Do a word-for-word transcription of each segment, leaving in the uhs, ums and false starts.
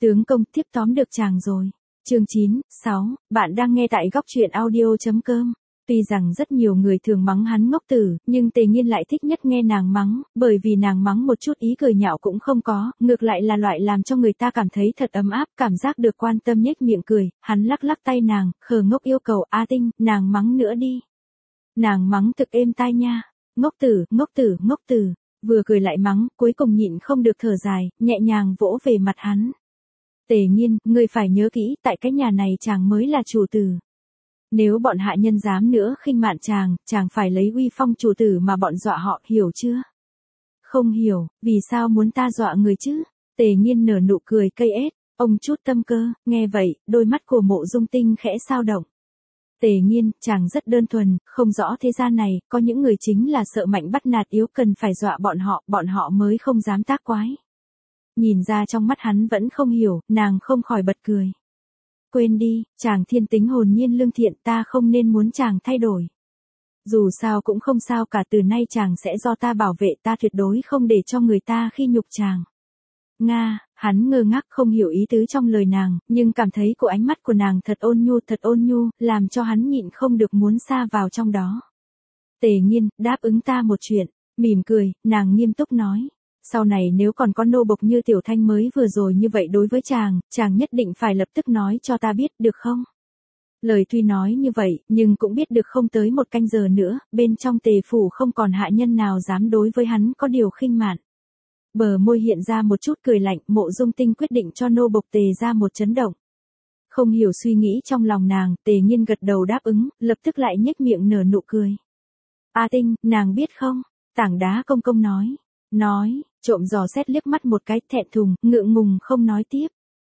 Tướng công tiếp tóm được chàng rồi. Chương chín, sáu, bạn đang nghe tại góc truyện audio.com. Tuy rằng rất nhiều người thường mắng hắn ngốc tử, nhưng Tề Nghiên lại thích nhất nghe nàng mắng, bởi vì nàng mắng một chút ý cười nhạo cũng không có, ngược lại là loại làm cho người ta cảm thấy thật ấm áp, cảm giác được quan tâm nhếch miệng cười, hắn lắc lắc tay nàng, khờ ngốc yêu cầu A Tinh, nàng mắng nữa đi. Nàng mắng thực êm tai nha, ngốc tử, ngốc tử, ngốc tử, vừa cười lại mắng, cuối cùng nhịn không được thở dài, nhẹ nhàng vỗ về mặt hắn. Tề Nghiên, ngươi phải nhớ kỹ, tại cái nhà này chàng mới là chủ tử. Nếu bọn hạ nhân dám nữa khinh mạn chàng, chàng phải lấy uy phong chủ tử mà bọn dọa họ, hiểu chưa? Không hiểu, vì sao muốn ta dọa người chứ? Tề Nghiên nở nụ cười cây ết, ông chút tâm cơ, nghe vậy, đôi mắt của Mộ Dung Tinh khẽ sao động. Tề Nghiên, chàng rất đơn thuần, không rõ thế gian này, có những người chính là sợ mạnh bắt nạt yếu cần phải dọa bọn họ, bọn họ mới không dám tác quái. Nhìn ra trong mắt hắn vẫn không hiểu, nàng không khỏi bật cười. Quên đi, chàng thiên tính hồn nhiên lương thiện, ta không nên muốn chàng thay đổi. Dù sao cũng không sao cả, từ nay chàng sẽ do ta bảo vệ, ta tuyệt đối không để cho người ta khi nhục chàng. Nga, hắn ngơ ngác không hiểu ý tứ trong lời nàng, nhưng cảm thấy của ánh mắt của nàng thật ôn nhu thật ôn nhu, làm cho hắn nhịn không được muốn sa vào trong đó. Tề Nghiên, đáp ứng ta một chuyện, mỉm cười, nàng nghiêm túc nói. Sau này nếu còn có nô bộc như Tiểu Thanh mới vừa rồi như vậy đối với chàng, chàng nhất định phải lập tức nói cho ta biết, được không? Lời tuy nói như vậy, nhưng cũng biết được không tới một canh giờ nữa, bên trong Tề phủ không còn hạ nhân nào dám đối với hắn có điều khinh mạn. Bờ môi hiện ra một chút cười lạnh, Mộ Dung Tinh quyết định cho nô bộc Tề ra một chấn động. Không hiểu suy nghĩ trong lòng nàng, Tề Nghiên gật đầu đáp ứng, lập tức lại nhếch miệng nở nụ cười. A Tinh, nàng biết không? Tảng Đá Công Công nói. Nói, trộm dò xét liếc mắt một cái, thẹn thùng, ngượng ngùng không nói tiếp.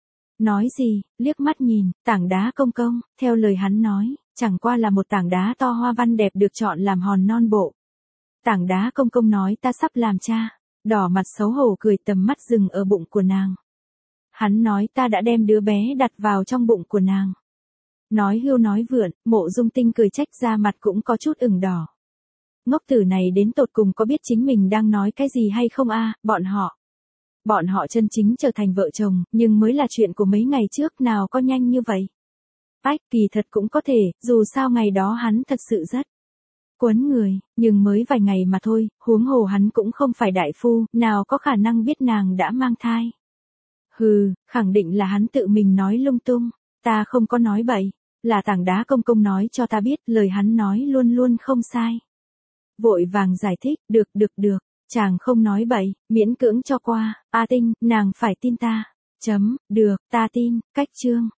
Nói gì, liếc mắt nhìn, Tảng Đá Công Công, theo lời hắn nói, chẳng qua là một tảng đá to hoa văn đẹp được chọn làm hòn non bộ. Tảng Đá Công Công nói ta sắp làm cha, đỏ mặt xấu hổ cười, tầm mắt dừng ở bụng của nàng. Hắn nói ta đã đem đứa bé đặt vào trong bụng của nàng. Nói hưu nói vượn, Mộ Dung Tinh cười trách ra mặt cũng có chút ửng đỏ. Ngốc tử này đến tột cùng có biết chính mình đang nói cái gì hay không a? Bọn họ. Bọn họ chân chính trở thành vợ chồng, nhưng mới là chuyện của mấy ngày trước, nào có nhanh như vậy. Ách, kỳ thật cũng có thể, dù sao ngày đó hắn thật sự rất quấn người, nhưng mới vài ngày mà thôi, huống hồ hắn cũng không phải đại phu, nào có khả năng biết nàng đã mang thai. Hừ, khẳng định là hắn tự mình nói lung tung, ta không có nói bậy, là Tảng Đá Công Công nói cho ta biết, lời hắn nói luôn luôn không sai. Vội vàng giải thích, được được được, chàng không nói bậy, miễn cưỡng cho qua, A Tinh, nàng phải tin ta. Chấm, được, ta tin, cách chương.